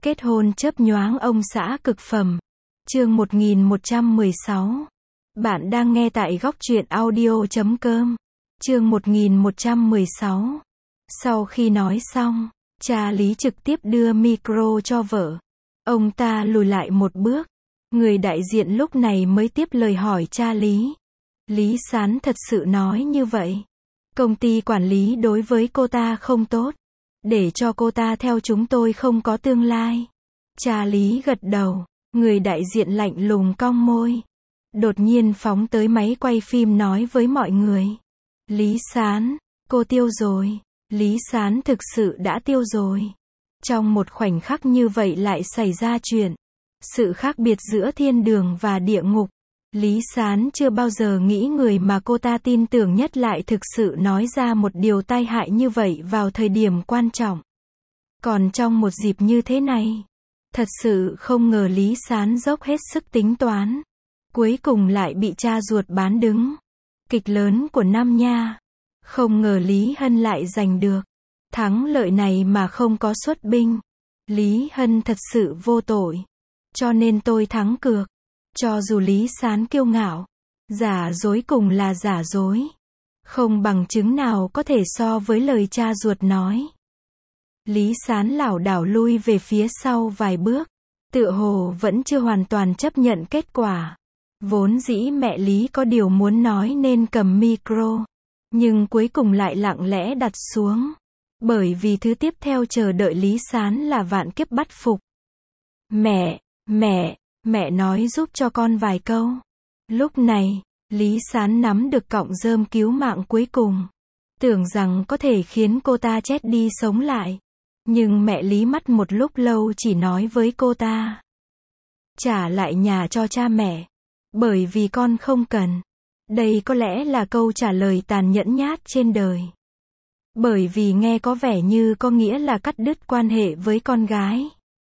Kết hôn chớp nhoáng ông xã cực phẩm. Chương 1116. Bạn đang nghe tại góc truyện audio.com. Chương 1116. Sau khi nói xong, cha Lý trực tiếp đưa micro cho vợ. Ông ta lùi lại một bước. Người đại diện lúc này mới tiếp lời hỏi cha Lý. Lý Sán thật sự nói như vậy. Công ty quản lý đối với cô ta không tốt. Để cho cô ta theo chúng tôi không có tương lai. Cha Lý gật đầu. Người đại diện lạnh lùng cong môi. Đột nhiên phóng tới máy quay phim nói với mọi người. Lý Sán, cô tiêu rồi. Lý Sán thực sự đã tiêu rồi. Trong một khoảnh khắc như vậy lại xảy ra chuyện. Sự khác biệt giữa thiên đường và địa ngục. Lý Sán chưa bao giờ nghĩ người mà cô ta tin tưởng nhất lại thực sự nói ra một điều tai hại như vậy vào thời điểm quan trọng. Còn trong một dịp như thế này, thật sự không ngờ Lý Sán dốc hết sức tính toán. Cuối cùng lại bị cha ruột bán đứng. Kịch lớn của năm nha. Không ngờ Lý Hân lại giành được thắng lợi này mà không có xuất binh. Lý Hân thật sự vô tội. Cho nên tôi thắng cược. Cho dù Lý Sán kiêu ngạo, giả dối cùng là giả dối. Không bằng chứng nào có thể so với lời cha ruột nói. Lý Sán lảo đảo lui về phía sau vài bước. Tựa hồ vẫn chưa hoàn toàn chấp nhận kết quả. Vốn dĩ mẹ Lý có điều muốn nói nên cầm micro. Nhưng cuối cùng lại lặng lẽ đặt xuống. Bởi vì thứ tiếp theo chờ đợi Lý Sán là vạn kiếp bắt phục. Mẹ nói giúp cho con vài câu. Lúc này, Lý Sán nắm được cọng rơm cứu mạng cuối cùng. Tưởng rằng có thể khiến cô ta chết đi sống lại. Nhưng mẹ Lý mắt một lúc lâu chỉ nói với cô ta. Trả lại nhà cho cha mẹ. Bởi vì con không cần. Đây có lẽ là câu trả lời tàn nhẫn nhất trên đời. Bởi vì nghe có vẻ như có nghĩa là cắt đứt quan hệ với con gái.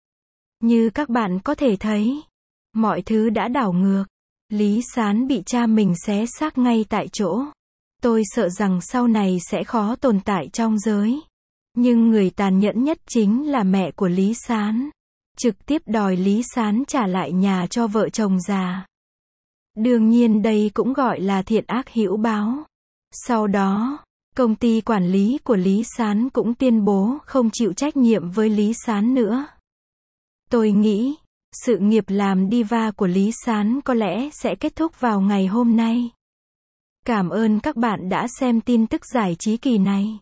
Như các bạn có thể thấy, mọi thứ đã đảo ngược. Lý Sán bị cha mình xé xác ngay tại chỗ. Tôi sợ rằng sau này sẽ khó tồn tại trong giới. Nhưng người tàn nhẫn nhất chính là mẹ của Lý Sán. Trực tiếp đòi Lý Sán trả lại nhà cho vợ chồng già. Đương nhiên đây cũng gọi là thiện ác hữu báo. Sau đó, công ty quản lý của Lý Sán cũng tuyên bố không chịu trách nhiệm với Lý Sán nữa. Tôi nghĩ, sự nghiệp làm diva của Lý Sán có lẽ sẽ kết thúc vào ngày hôm nay. Cảm ơn các bạn đã xem tin tức giải trí kỳ này.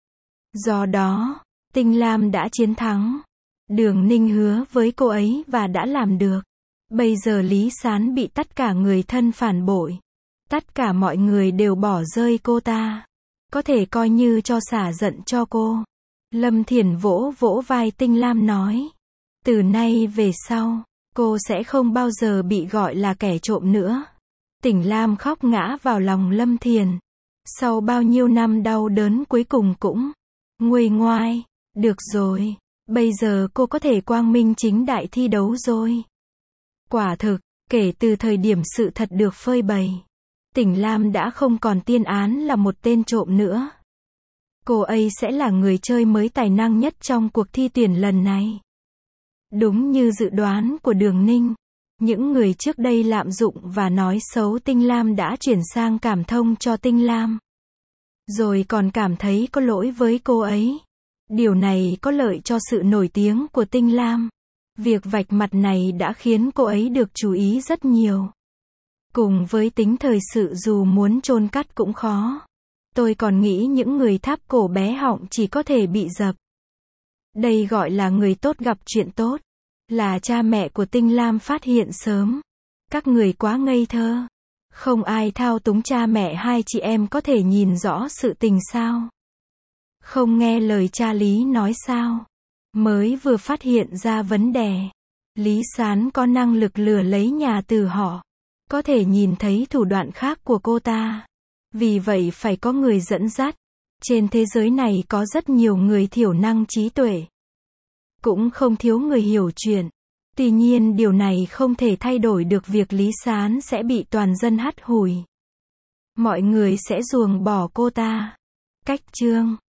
Do đó, Tinh Lam đã chiến thắng. Đường Ninh hứa với cô ấy và đã làm được. Bây giờ Lý Sán bị tất cả người thân phản bội. Tất cả mọi người đều bỏ rơi cô ta. Có thể coi như cho xả giận cho cô. Lâm Thiển vỗ vỗ vai Tinh Lam nói. Từ nay về sau, cô sẽ không bao giờ bị gọi là kẻ trộm nữa. Tinh Lam khóc ngã vào lòng Lâm Thiển. Sau bao nhiêu năm đau đớn cuối cùng cũng nguôi ngoai. Được rồi, bây giờ cô có thể quang minh chính đại thi đấu rồi. Quả thực, kể từ thời điểm sự thật được phơi bày, Tinh Lam đã không còn tiên án là một tên trộm nữa. Cô ấy sẽ là người chơi mới tài năng nhất trong cuộc thi tuyển lần này. Đúng như dự đoán của Đường Ninh, những người trước đây lạm dụng và nói xấu Tinh Lam đã chuyển sang cảm thông cho Tinh Lam. Rồi còn cảm thấy có lỗi với cô ấy. Điều này có lợi cho sự nổi tiếng của Tinh Lam. Việc vạch mặt này đã khiến cô ấy được chú ý rất nhiều. Cùng với tính thời sự dù muốn chôn cắt cũng khó. Tôi còn nghĩ những người tháp cổ bé họng chỉ có thể bị dập. Đây gọi là người tốt gặp chuyện tốt. Là cha mẹ của Tinh Lam phát hiện sớm. Các người quá ngây thơ. Không ai thao túng cha mẹ hai chị em có thể nhìn rõ sự tình sao? Không nghe lời cha Lý nói sao? Mới vừa phát hiện ra vấn đề. Lý Sán có năng lực lừa lấy nhà từ họ. Có thể nhìn thấy thủ đoạn khác của cô ta. Vì vậy phải có người dẫn dắt. Trên thế giới này có rất nhiều người thiểu năng trí tuệ. Cũng không thiếu người hiểu chuyện. Tuy nhiên điều này không thể thay đổi được việc Lý Sán sẽ bị toàn dân hắt hủi. Mọi người sẽ ruồng bỏ cô ta. Cách chương